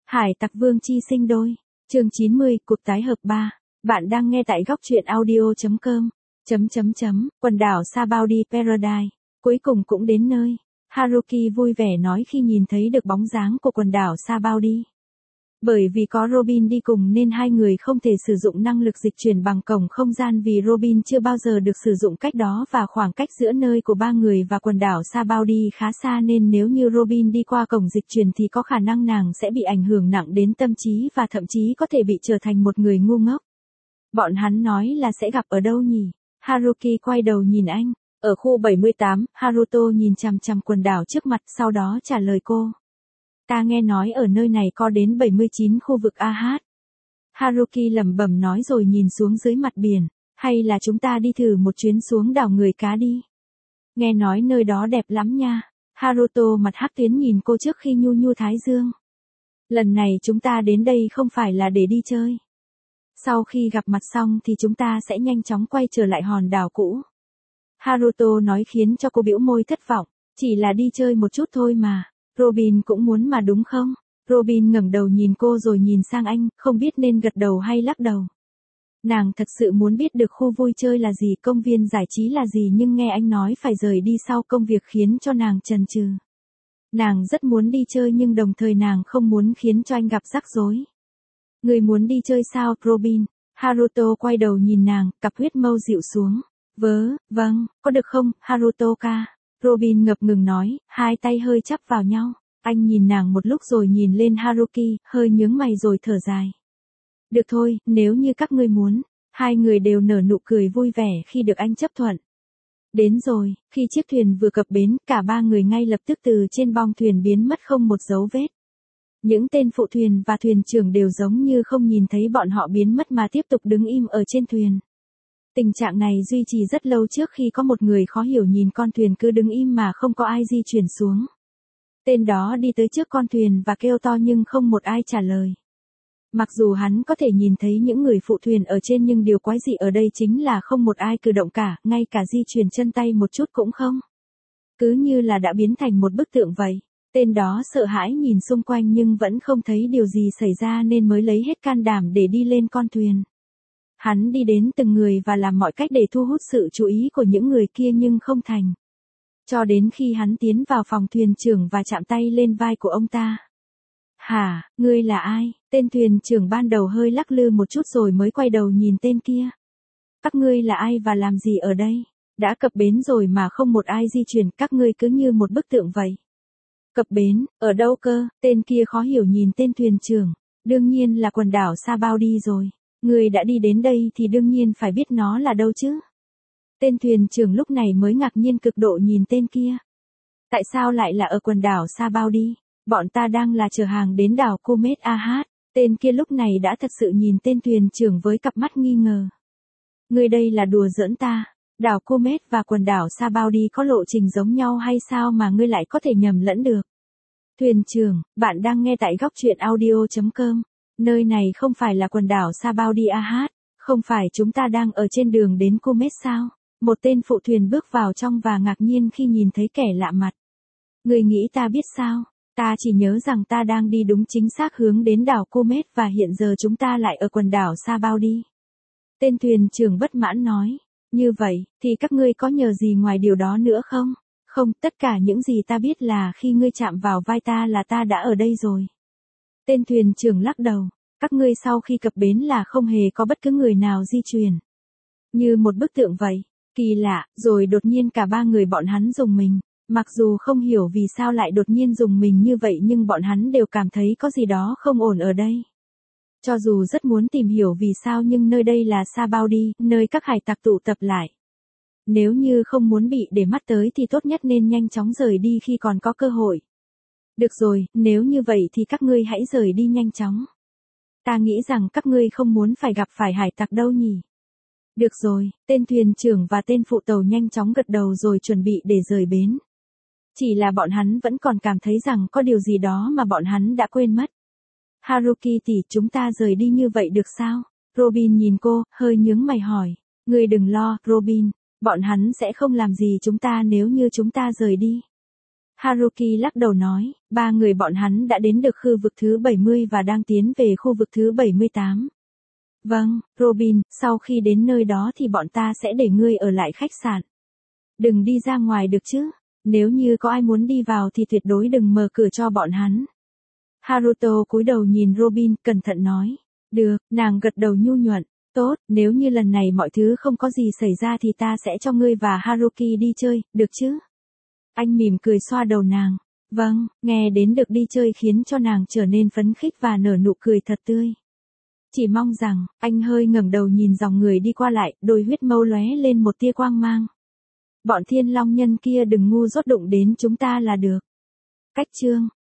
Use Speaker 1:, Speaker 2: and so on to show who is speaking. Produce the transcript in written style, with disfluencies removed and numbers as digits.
Speaker 1: Hải Tặc Vương chi sinh đôi. Chương 90, cuộc tái hợp 3. Bạn đang nghe tại góc truyện audio.com. Quần đảo Sabaody Paradise. Cuối cùng cũng đến nơi. Haruki vui vẻ nói khi nhìn thấy được bóng dáng của quần đảo Sabaody. Bởi vì có Robin đi cùng nên hai người không thể sử dụng năng lực dịch chuyển bằng cổng không gian vì Robin chưa bao giờ được sử dụng cách đó và khoảng cách giữa nơi của ba người và quần đảo Sabaody khá xa nên nếu như Robin đi qua cổng dịch chuyển thì có khả năng nàng sẽ bị ảnh hưởng nặng đến tâm trí và thậm chí có thể bị trở thành một người ngu ngốc. Bọn hắn nói là sẽ gặp ở đâu nhỉ? Haruki quay đầu nhìn anh. Ở khu 78, Haruto nhìn chằm chằm quần đảo trước mặt sau đó trả lời cô. Ta nghe nói ở nơi này có đến 79 khu vực AH. Haruki lẩm bẩm nói rồi nhìn xuống dưới mặt biển. Hay là chúng ta đi thử một chuyến xuống đảo người cá đi. Nghe nói nơi đó đẹp lắm nha. Haruto mặt hắc tuyến nhìn cô trước khi nhu nhu thái dương. Lần này chúng ta đến đây không phải là để đi chơi. Sau khi gặp mặt xong thì chúng ta sẽ nhanh chóng quay trở lại hòn đảo cũ. Haruto nói khiến cho cô bĩu môi thất vọng. Chỉ là đi chơi một chút thôi mà. Robin cũng muốn mà đúng không? Robin ngẩng đầu nhìn cô rồi nhìn sang anh, không biết nên gật đầu hay lắc đầu. Nàng thật sự muốn biết được khu vui chơi là gì, công viên giải trí là gì nhưng nghe anh nói phải rời đi sau công việc khiến cho nàng chần chừ. Nàng rất muốn đi chơi nhưng đồng thời nàng không muốn khiến cho anh gặp rắc rối. Người muốn đi chơi sao, Robin? Haruto quay đầu nhìn nàng, cặp huyết mâu dịu xuống. Vâng, có được không, Haruto-ka? Robin ngập ngừng nói, hai tay hơi chắp vào nhau. Anh nhìn nàng một lúc rồi nhìn lên Haruki, hơi nhướng mày rồi thở dài. Được thôi, nếu như các ngươi muốn. Hai người đều nở nụ cười vui vẻ khi được anh chấp thuận. Đến rồi, khi chiếc thuyền vừa cập bến, cả ba người ngay lập tức từ trên bong thuyền biến mất không một dấu vết. Những tên phụ thuyền và thuyền trưởng đều giống như không nhìn thấy bọn họ biến mất mà tiếp tục đứng im ở trên thuyền. Tình trạng này duy trì rất lâu trước khi có một người khó hiểu nhìn con thuyền cứ đứng im mà không có ai di chuyển xuống. Tên đó đi tới trước con thuyền và kêu to nhưng không một ai trả lời. Mặc dù hắn có thể nhìn thấy những người phụ thuyền ở trên nhưng điều quái dị ở đây chính là không một ai cử động cả, ngay cả di chuyển chân tay một chút cũng không. Cứ như là đã biến thành một bức tượng vậy. Tên đó sợ hãi nhìn xung quanh nhưng vẫn không thấy điều gì xảy ra nên mới lấy hết can đảm để đi lên con thuyền. Hắn đi đến từng người và làm mọi cách để thu hút sự chú ý của những người kia nhưng không thành. Cho đến khi hắn tiến vào phòng thuyền trưởng và chạm tay lên vai của ông ta. Hả, ngươi là ai? Tên thuyền trưởng ban đầu hơi lắc lư một chút rồi mới quay đầu nhìn tên kia. Các ngươi là ai và làm gì ở đây? Đã cập bến rồi mà không một ai di chuyển, các ngươi cứ như một bức tượng vậy. Cập bến, ở đâu cơ? Tên kia khó hiểu nhìn tên thuyền trưởng. Đương nhiên là quần đảo Sabaody rồi. Người đã đi đến đây thì đương nhiên phải biết nó là đâu chứ. Tên thuyền trưởng lúc này mới ngạc nhiên cực độ nhìn tên kia. Tại sao lại là ở quần đảo Sabaody? Bọn ta đang là chở hàng đến đảo Comet AH. Tên kia lúc này đã thật sự nhìn tên thuyền trưởng với cặp mắt nghi ngờ. Người đây là đùa giỡn ta. Đảo Comet và quần đảo Sabaody có lộ trình giống nhau hay sao mà ngươi lại có thể nhầm lẫn được? Thuyền trưởng, bạn đang nghe tại góc truyện audio.com. Nơi này không phải là quần đảo Sabaody AH, không phải chúng ta đang ở trên đường đến Comet sao? Một tên phụ thuyền bước vào trong và ngạc nhiên khi nhìn thấy kẻ lạ mặt. Người nghĩ ta biết sao? Ta chỉ nhớ rằng ta đang đi đúng chính xác hướng đến đảo Comet và hiện giờ chúng ta lại ở quần đảo Sabaody. Tên thuyền trưởng bất mãn nói. Như vậy, thì các ngươi có nhờ gì ngoài điều đó nữa không? Không, tất cả những gì ta biết là khi ngươi chạm vào vai ta là ta đã ở đây rồi. Tên thuyền trưởng lắc đầu. Các ngươi sau khi cập bến là không hề có bất cứ người nào di chuyển. Như một bức tượng vậy. Kỳ lạ, rồi đột nhiên cả ba người bọn hắn dùng mình. Mặc dù không hiểu vì sao lại đột nhiên dùng mình như vậy nhưng bọn hắn đều cảm thấy có gì đó không ổn ở đây. Cho dù rất muốn tìm hiểu vì sao nhưng nơi đây là Sabaody, nơi các hải tặc tụ tập lại. Nếu như không muốn bị để mắt tới thì tốt nhất nên nhanh chóng rời đi khi còn có cơ hội. Được rồi, nếu như vậy thì các ngươi hãy rời đi nhanh chóng. Ta nghĩ rằng các ngươi không muốn phải gặp phải hải tặc đâu nhỉ. Được rồi, tên thuyền trưởng và tên phụ tàu nhanh chóng gật đầu rồi chuẩn bị để rời bến. Chỉ là bọn hắn vẫn còn cảm thấy rằng có điều gì đó mà bọn hắn đã quên mất. Haruki tỷ, chúng ta rời đi như vậy được sao? Robin nhìn cô, hơi nhướng mày hỏi. Ngươi đừng lo, Robin, bọn hắn sẽ không làm gì chúng ta nếu như chúng ta rời đi. Haruki lắc đầu nói, ba người bọn hắn đã đến được khu vực thứ 70 và đang tiến về khu vực thứ 78. Vâng, Robin, sau khi đến nơi đó thì bọn ta sẽ để ngươi ở lại khách sạn. Đừng đi ra ngoài được chứ, nếu như có ai muốn đi vào thì tuyệt đối đừng mở cửa cho bọn hắn. Haruto cúi đầu nhìn Robin, cẩn thận nói. Được, nàng gật đầu nhu nhuận. Tốt, nếu như lần này mọi thứ không có gì xảy ra thì ta sẽ cho ngươi và Haruki đi chơi, được chứ? Anh mỉm cười xoa đầu nàng. Vâng, nghe đến được đi chơi khiến cho nàng trở nên phấn khích và nở nụ cười thật tươi. Chỉ mong rằng, anh hơi ngẩng đầu nhìn dòng người đi qua lại, đôi huyết mâu lóe lên một tia quang mang. Bọn thiên long nhân kia đừng ngu dốt đụng đến chúng ta là được. Cách chương